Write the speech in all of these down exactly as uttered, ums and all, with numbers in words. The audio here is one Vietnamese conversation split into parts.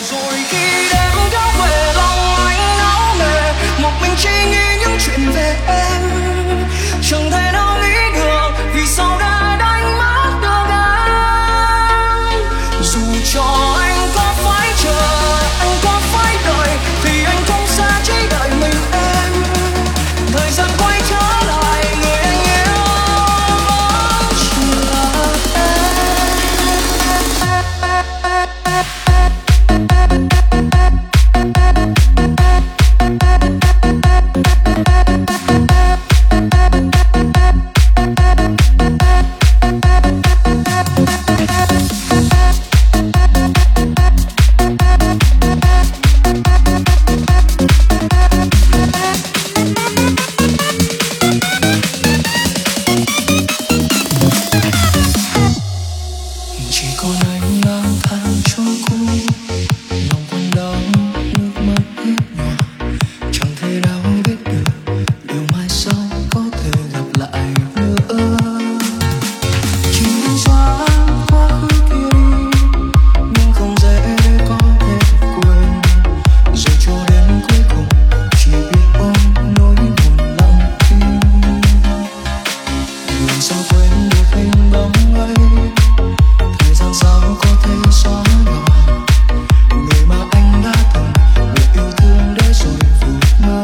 rồi khi đêm kéo về lòng anh não nề, một mình chỉ nghĩ những chuyện về em, chẳng thể nào nghĩ được vì sao đã đánh mất được em. Dù cho anh có phải chờ, anh có phải đợi, thì anh cũng sẽ chỉ đợi mình em. Thời gian quay trở lại, người anh yêu vẫn chỉ là chỉ còn anh lang thang trong cung, lòng quanh đau nước mắt ướt nhòa, chẳng thể nào biết được điều mai sau có thể gặp lại nữa. Chỉ muốn xóa quá khứ kia đi, nhưng không dễ để có thể quên. Rồi cho đến cuối cùng chỉ biết ôm nỗi buồn lặng im. Làm sao quên được hình bóng ấy, thời gian sao có thể xóa nhòa người mà anh đã từng một yêu thương để rồi vụt mơ.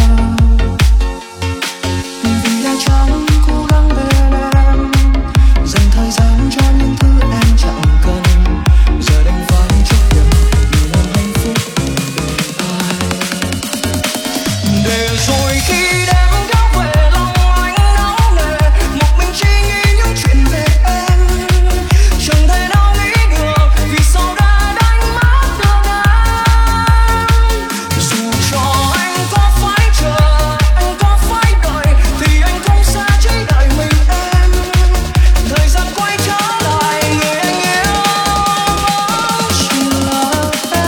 Vì đã chẳng cố gắng bên em, dành thời gian cho những thứ em chẳng cần, giờ đành phải chấp nhận vì lòng hạnh phúc của ai. Để rồi khi đêm kéo về lòng anh não nề, một mình chỉ nghĩ những chuyện về em, chẳng thể nào nghĩ được vì sao đã đánh mất được em. Dù cho anh có phải chờ, anh có phải đợi, thì anh cũng sẽ chỉ đợi mình em. Thời gian quay trở lại, người anh yêu vẫn chỉ là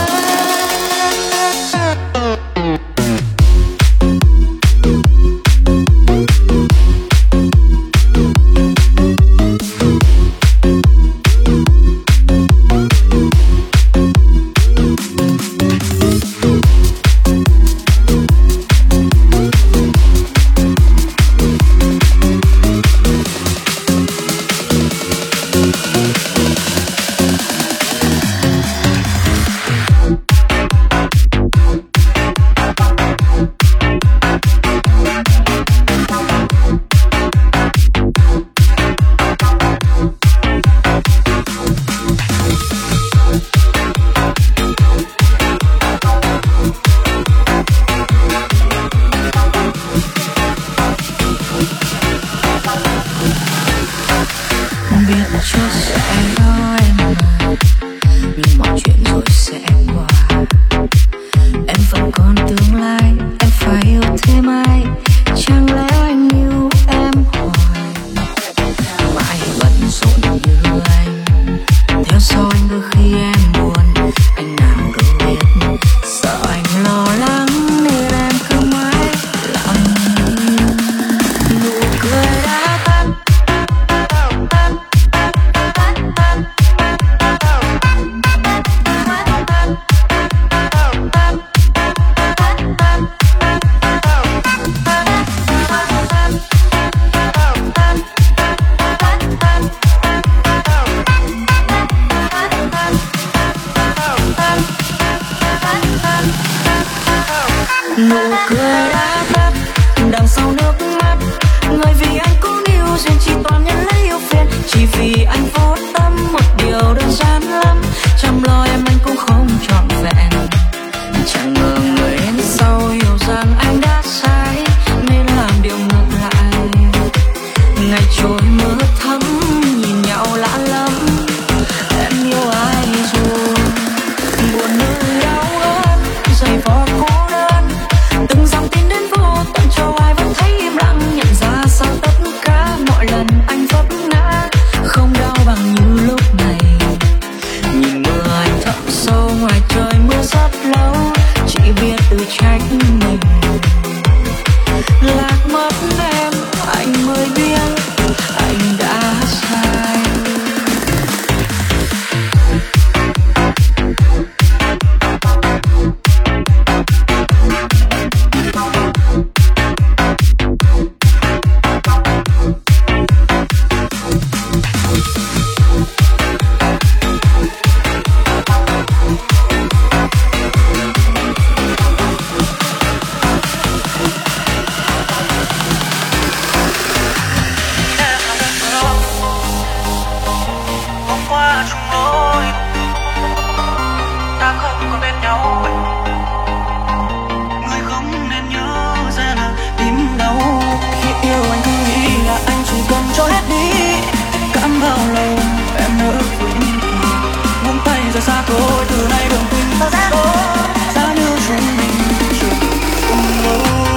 không biết trước sẽ nói em mà, nhưng mọi chuyện rồi sẽ qua. Em vẫn còn tương lai, em phải yêu thêm ai, chẳng lẽ anh yêu em hoài, mãi bận rộn như anh, theo sau anh đôi khi em buồn, anh nào đâu biết, sợ anh lo lắng nên em cứ mãi lặng im. Nụ cười đã tắt, nụ cười đã tắt đằng sau nước mắt, người vì anh cũng yêu duyên chỉ toàn nhận lấy yêu phiền, chỉ vì anh vô tâm một điều đơn giản lắm, chăm lo em anh cũng không trọn vẹn. Chẳng ngờ người đến sau hiểu rằng anh đã sai nên làm điều ngược lại. Ngày trôi mưa thấm nhìn nhau lạ lắm, em yêu ai rồi buồn nơi đau ớt dày vò cô đơn, từng lối, ta không còn bên nhau. Người không nên nhớ ra là tim đau. Khi yêu anh cứ nghĩ là anh chỉ cần cho hết đi, cắm vào lòng em nỡ vững. Buông tay rời xa tôi, từ nay đường tình ta sẽ đôi, giá như chúng mình chưa cùng lối.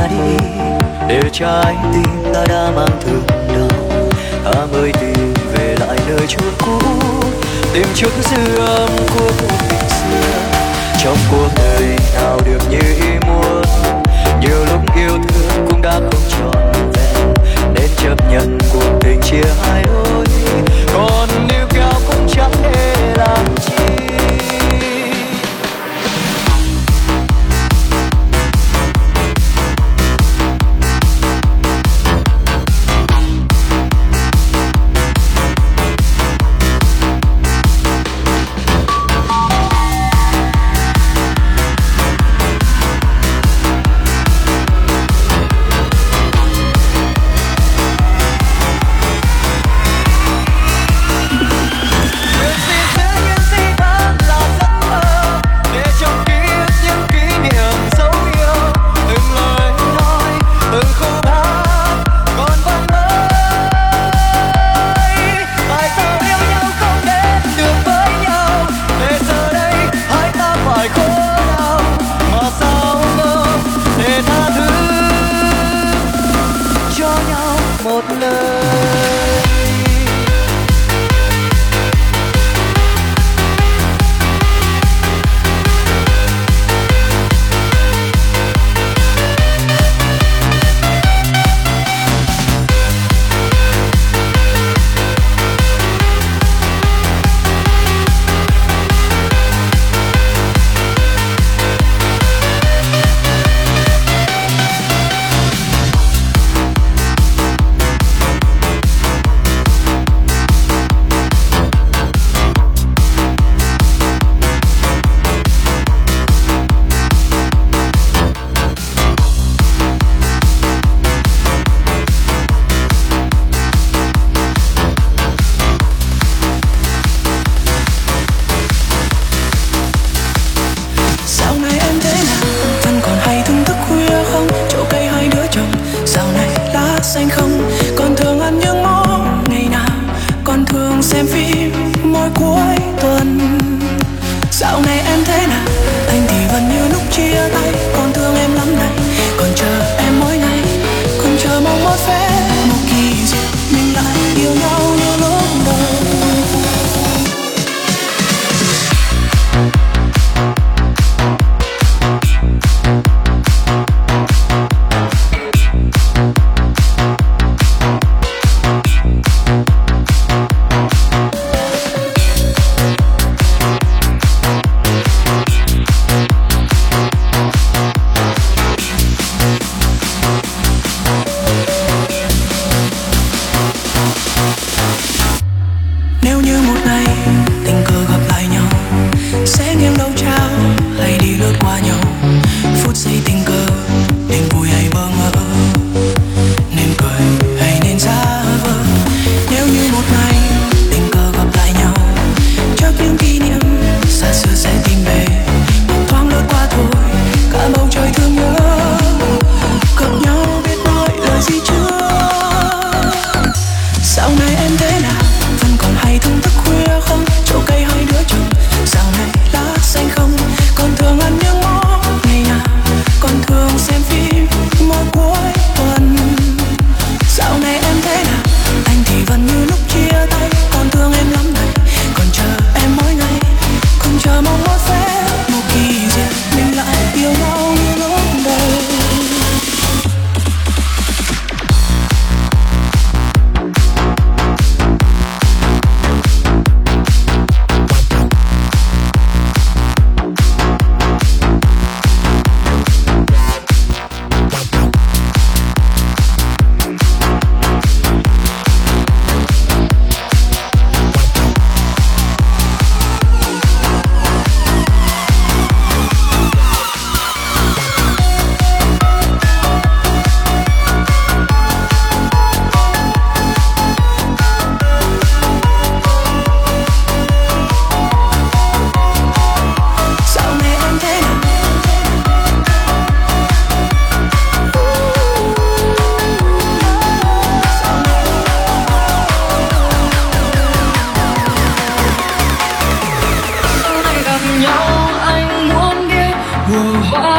ta đi, để trái tim ta đã mang thương đau. Ta mới tìm về lại nơi chốn cũ, tìm chút dư âm của cuộc tình xưa. Trong cuộc đời nào được như ý muốn, nhiều lúc yêu thương cũng đã không trọn vẹn, nên chấp nhận cuộc tình chia hai lối, còn níu kéo cũng chẳng để làm chi.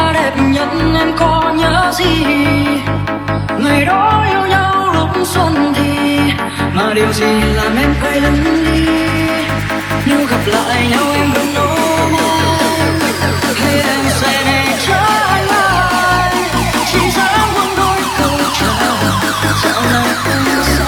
hoa đẹp nhất em có nhớ gì? Ngày đó yêu nhau lúc xuân thì mà điều gì làm em quay lưng đi? Nếu gặp lại nhau em vẫn ôm anh, hay em sẽ để cho anh ai chỉ dám buông đôi câu chào chào nào không xa.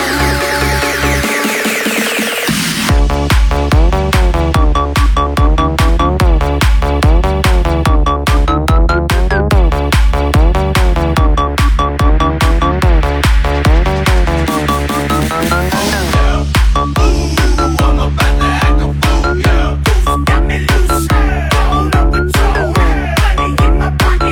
Got me loose, all over the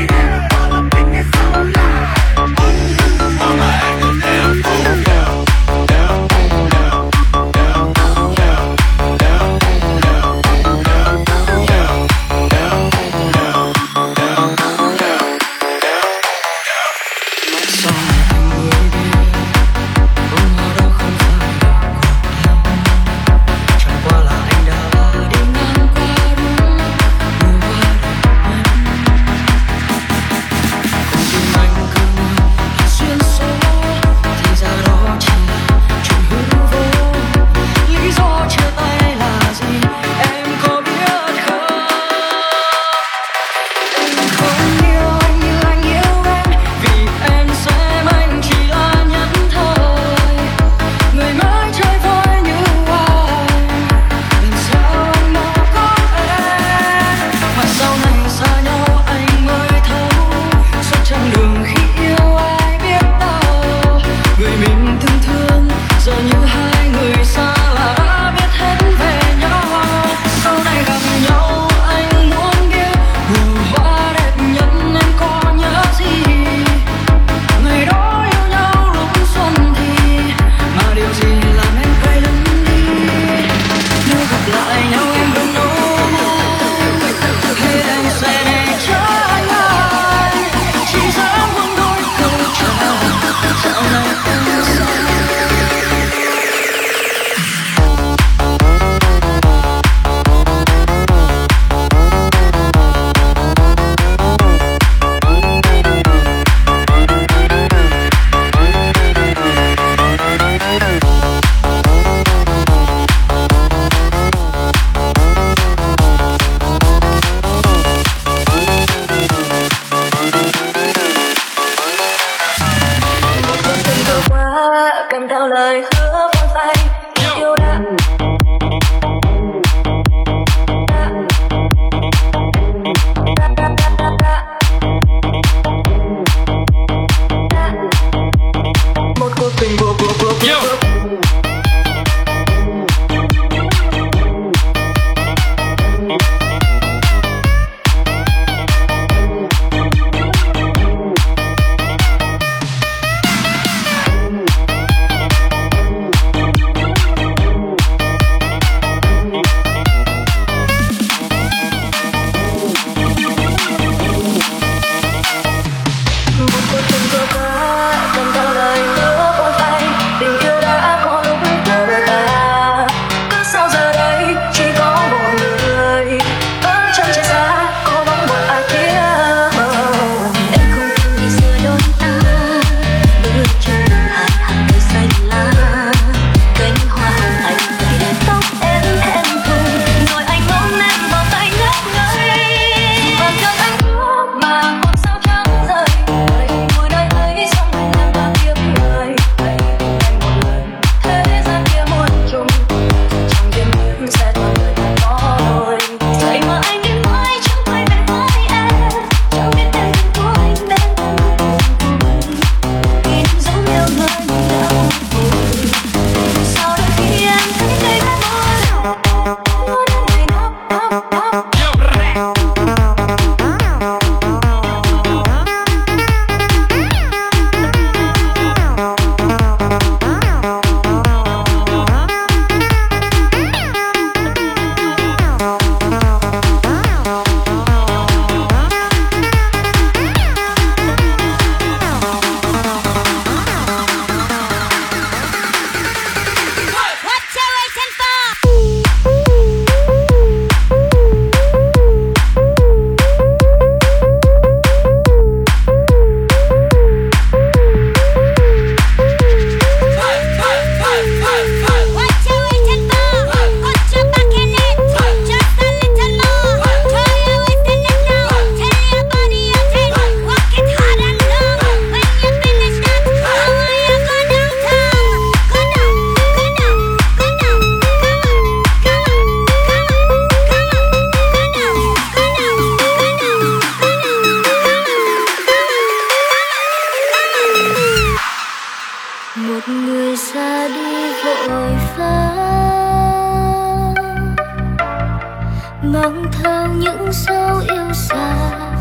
những dấu yêu xa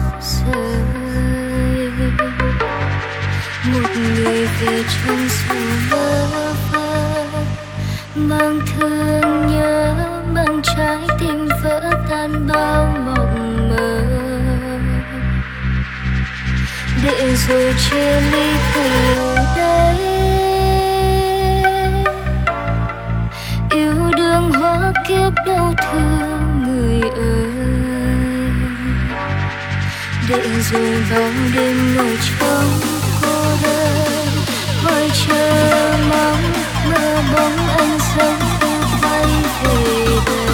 rời. Một người về trong sự bơ vơ, mang thương nhớ, mang trái tim vỡ tan bao mộng mơ. Để rồi chia ly từ đây, yêu đương hóa kiếp đau thương người ơi. Để rồi vào đêm ngồi trong cô đơn, hỏi chờ mong mơ bóng anh dần từ bay về đây.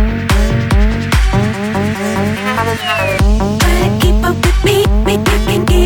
Keep up with me, me, you can keep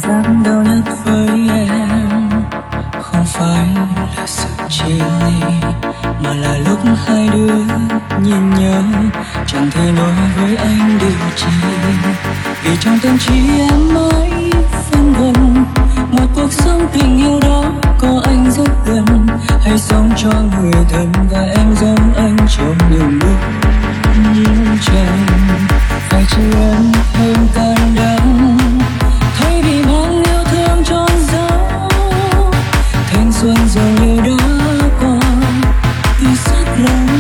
giác đau nhất với em không phải là sự chia ly, mà là lúc hai đứa nhìn nhau chẳng thể nói với anh điều chi. Vì trong tâm trí em mãi phân vân một cuộc sống tình yêu đó có anh rất gần, hay sống cho người thân và em giống anh trong những lúc như tranh. Phải chỉ em thêm can đảm thay vì mang yêu thương trôn giấu, thanh xuân dường như đã qua từ rất lâu.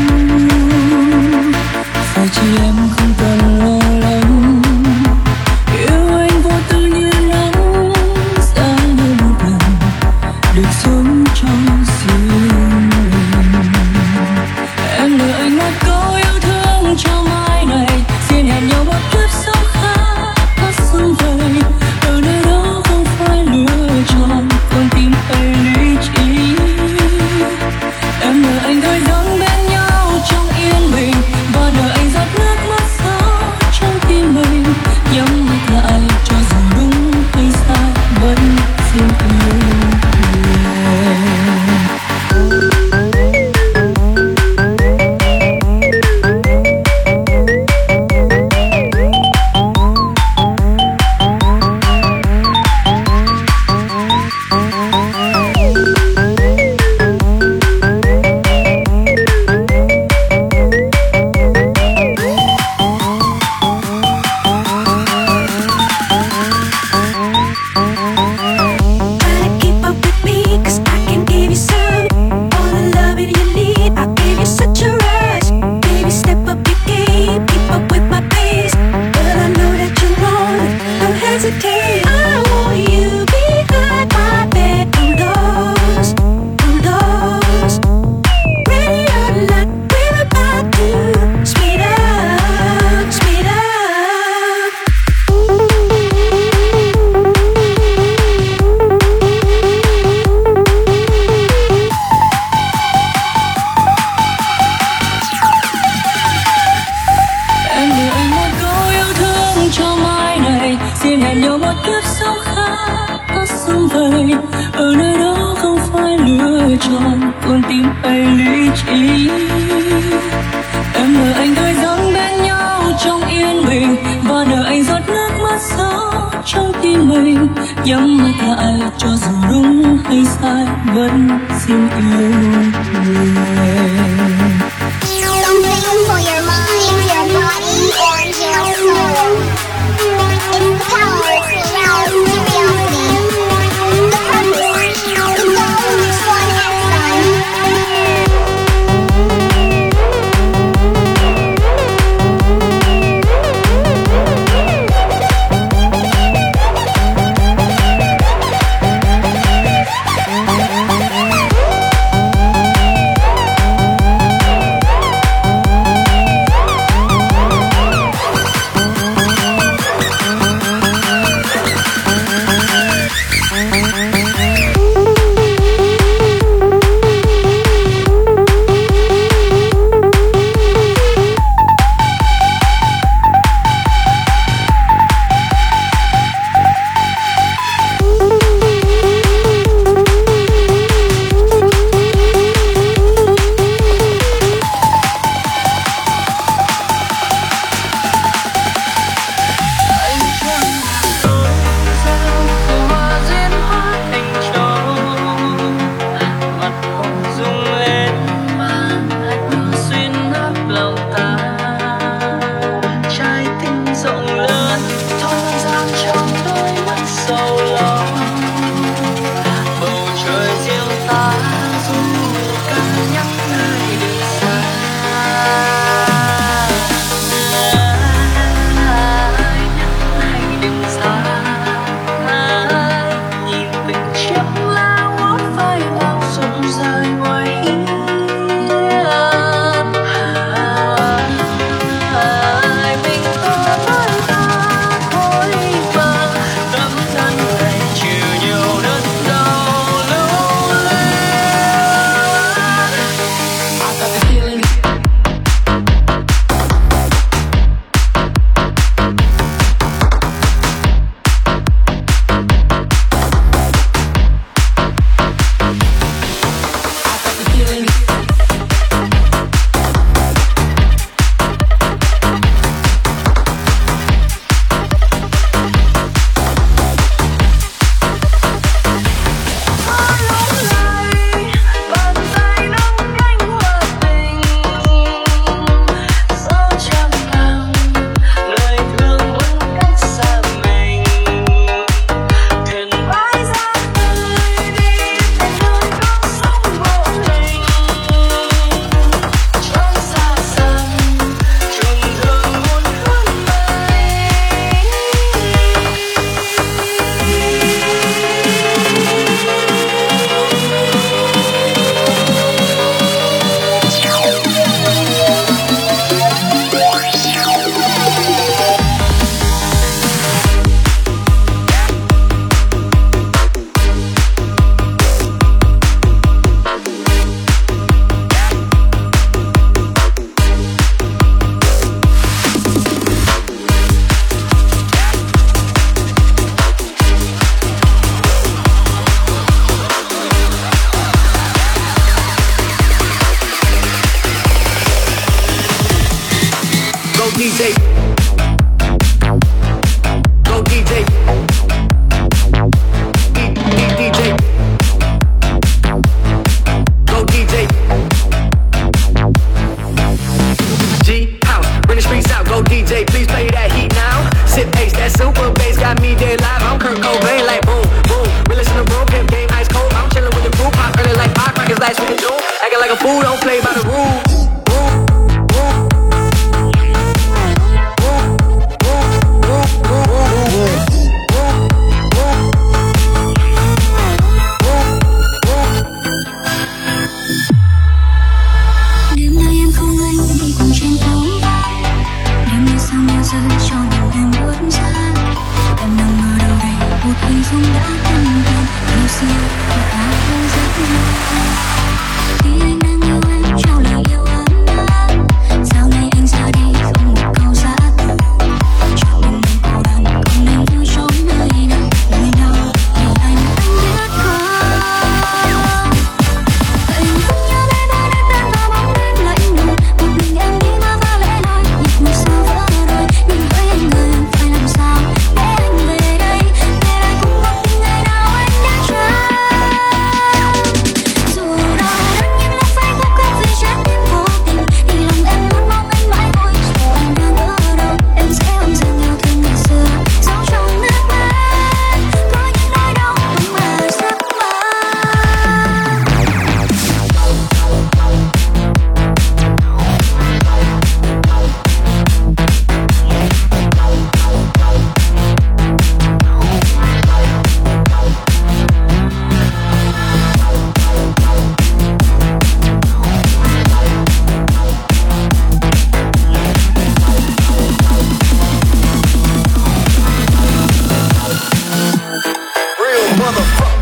Phải chỉ em không cần lo lắng, yêu anh vô tư như nắng giá như một lần được sống trong riêng mình. Em nợ anh một câu yêu thương cho mai này, xin hẹn nhau một kiếp sống khác có sông vầy, ở nơi đó không phải lựa chọn con tim hay lý trí. Em nợ anh thời gian bên nhau trong yên bình, và nợ anh giọt nước mắt gió trong tim mình. Nhắm mắt lại cho dù đúng hay sai vẫn xin yêu em. Nhắm mắt lại cho dù đúng hay sai vẫn xin yêu em. Something for your mind, your body, and your soul. It's the power of surround curiosity. The purpose to go which one has sun. J. Go D J. D, D, DJ. Go D J. G house, bring the streets out. Go D J, please play that heat now. Sip ace, that super bass got me dead live. I'm Kurt Cobain, like boom, boom. Realest in the room, pimp game ice cold. I'm chillin' with the crew, pop early like firecrackers, lights with the doom. Acting like a fool, don't play by the rules. Đêm nay em không anh đi cùng trên phố. Đêm nay sao mưa rơi cho lòng em buốt giá. Em đang ở đâu đây, một hình dung đã thân quen. Yêu xưa và ta vô giấc mơ. Khi anh đang yêu em trao lời yêu ấm áp. Sao nay anh ra đi không một câu giã từ. Cho mình mình cô đơn còn anh vui trốn nơi nào. Nơi đâu để anh anh biết không. Vậy vẫn nhớ bé bé đẹp đen và bóng đêm lạnh lùng. Một mình em đi mà vã lẽ loi. Nhịp ngồi sao vỡ đôi. Nhưng với anh người em phải làm sao để anh về đây. Để lại cùng một ngày nào anh đã chờ. Dù đau đớn nhưng nó phải khóc khóc vì trái tim vô tình. Thì lòng em luôn mong anh mãi thôi. Dù anh đang ở đâu em sẽ không dừng yêu thương ngày xưa. Giấu trong nước mắt có những nỗi đau không mà giấc mơ. Real motherfucker.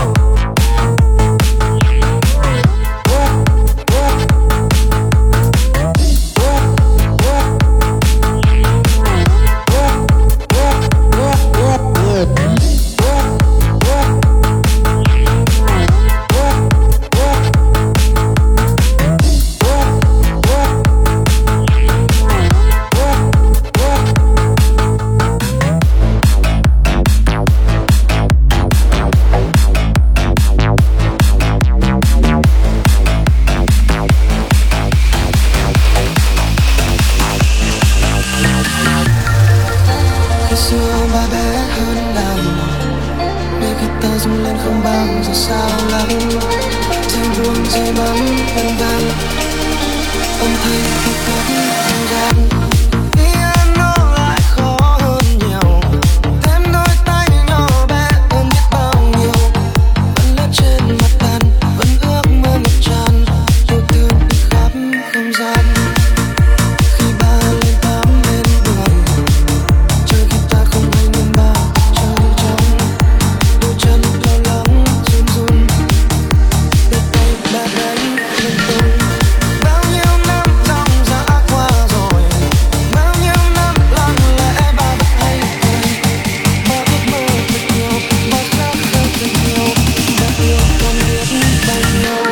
Khi xưa ba bé hơn đào để guitar rung lên không bao giờ sao lắng. Rơi buông rơi bóng vang vang âm thanh khi cất không gian. Piano lại khó hơn nhiều. Thêm đôi tay nhỏ bé hơn biết bao nhiêu. Vẫn lướt trên mặt bàn, vẫn ước mơ ngập tràn. Yêu thương đi khắp không gian. Khi ba lên tám bên đường, chơi guitar không hay nhưng ba chơi trong. Đôi chân lo lắng run run, đôi tay ba đánh lên tung. Bao nhiêu năm dòng dã qua rồi, bao nhiêu năm lặng lẽ ba vẫn hay cười. Ba ước mơ thật nhiều, ba khát khao thật nhiều. Ba yêu con biết bao nhiêu.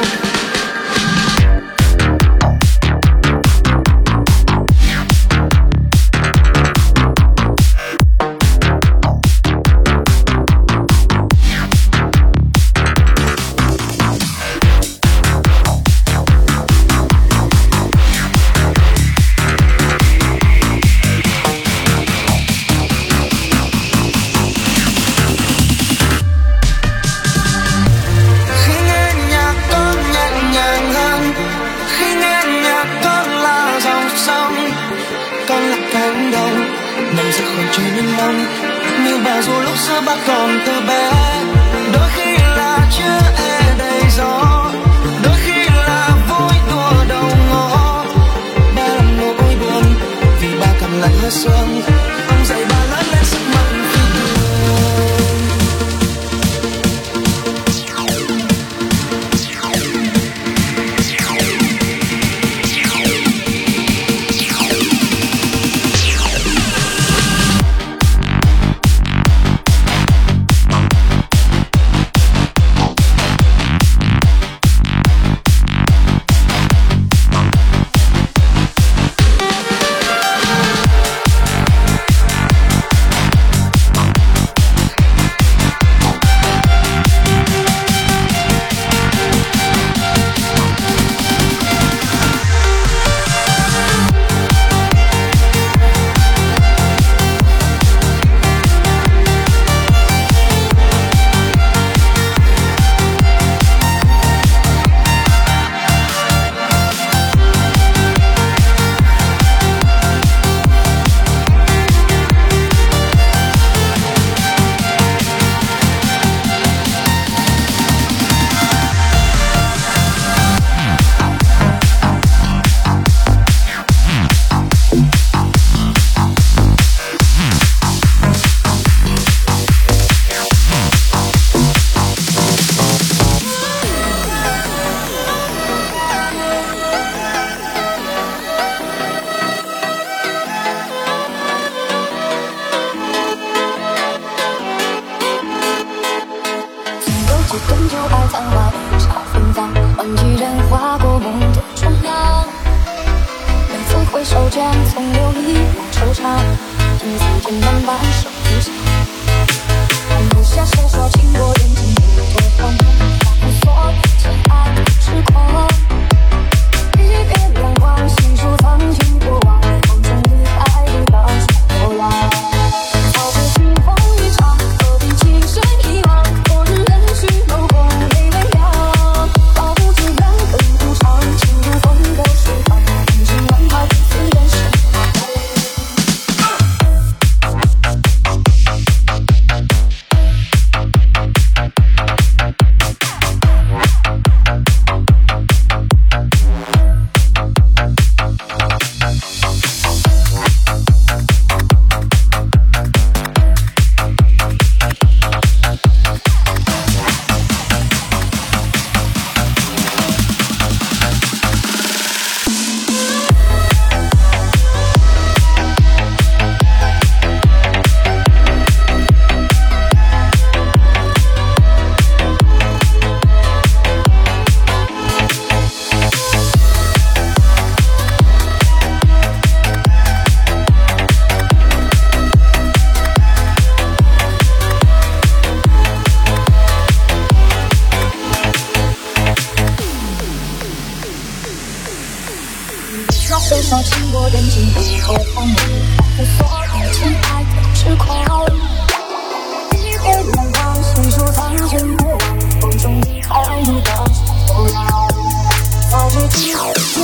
Khi nghe nhạc con nhẹ nhàng hơn, khi nghe nhạc con là dòng sông, con là cánh đồng nằm giữa khoảng trời mênh mông. Như bà dù lúc xưa ba còn thơ bé, đôi khi là chưa e đầy gió, đôi khi là vui đùa đầu ngõ. Ba làm nỗi buồn vì ba cầm lạnh hơi sương. Ông dạy ba lớn lên sức mạnh phi thường. 满手浮沙，放不下谁说情过缘尽不多痛，无所情爱痴狂。一别两忘，细数曾经过往，梦中离开不到后来。草木清风一场，何必情深一往？昨日人去楼空，泪微凉。道不尽缘分无常，情如风过水塘，人生难逃彼此人生。谁说情过缘尽不多痛，无所谓情爱的痴狂。一别两忘，细数曾经过往，梦中离开你的后来。早知情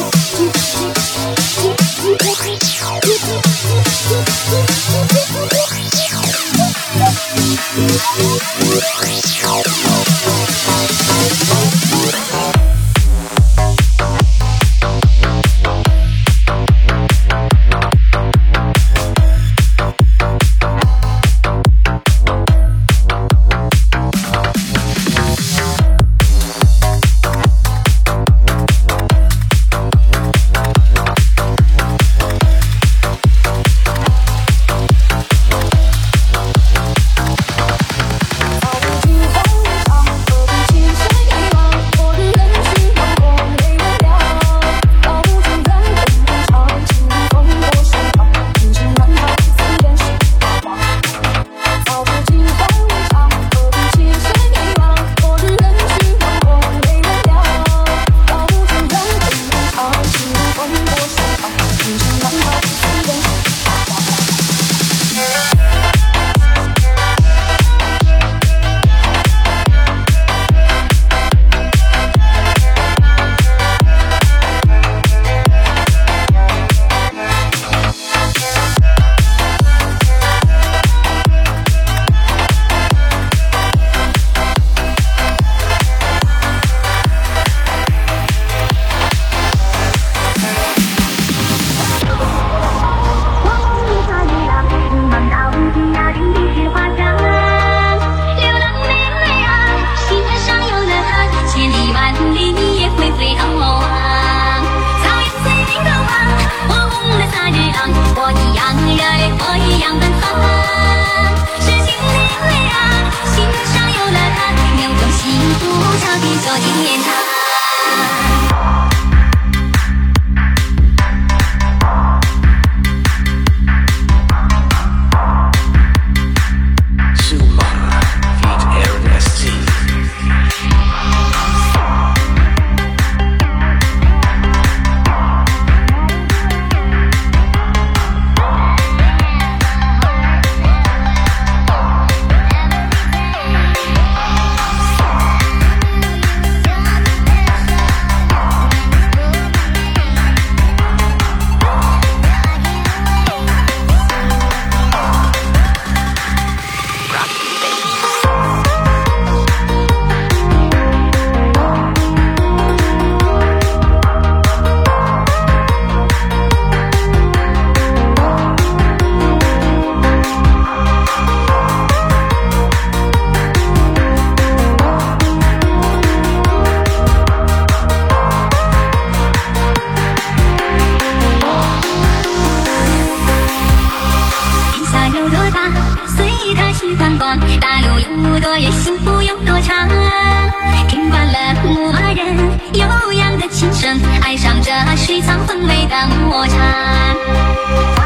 多远，幸福有多长？听惯了牧人悠扬的琴声，爱上这水草氛围的牧场。